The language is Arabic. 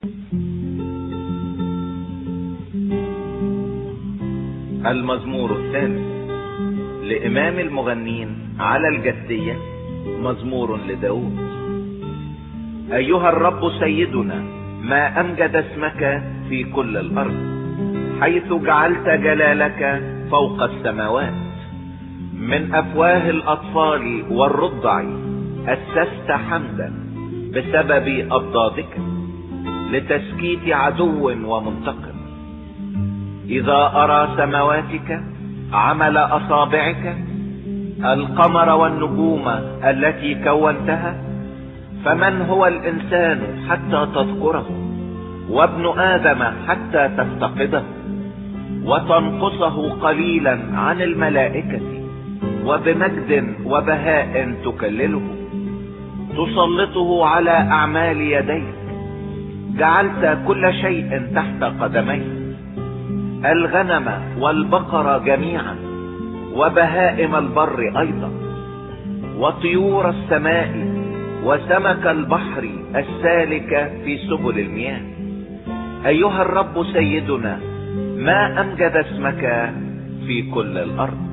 المزمور الثالث لإمام المغنين على الجدية، مزمور لداود. أيها الرب سيدنا، ما أمجد اسمك في كل الأرض، حيث جعلت جلالك فوق السماوات. من أفواه الأطفال والرضع أسست حمدا بسبب أضدادك، لتسكيت عدو ومنتقم. إذا أرى سماواتك عمل أصابعك، القمر والنجوم التي كونتها، فمن هو الإنسان حتى تذكره، وابن آدم حتى تفتقده، وتنقصه قليلا عن الملائكة، وبمجد وبهاء تكلله. تسلطه على أعمال يديك، جعلت كل شيء تحت قدميك، الغنم والبقر جميعا، وبهائم البر أيضا، وطيور السماء، وسمك البحر السالك في سبل المياه. أيها الرب سيدنا، ما أمجد اسمك في كل الأرض.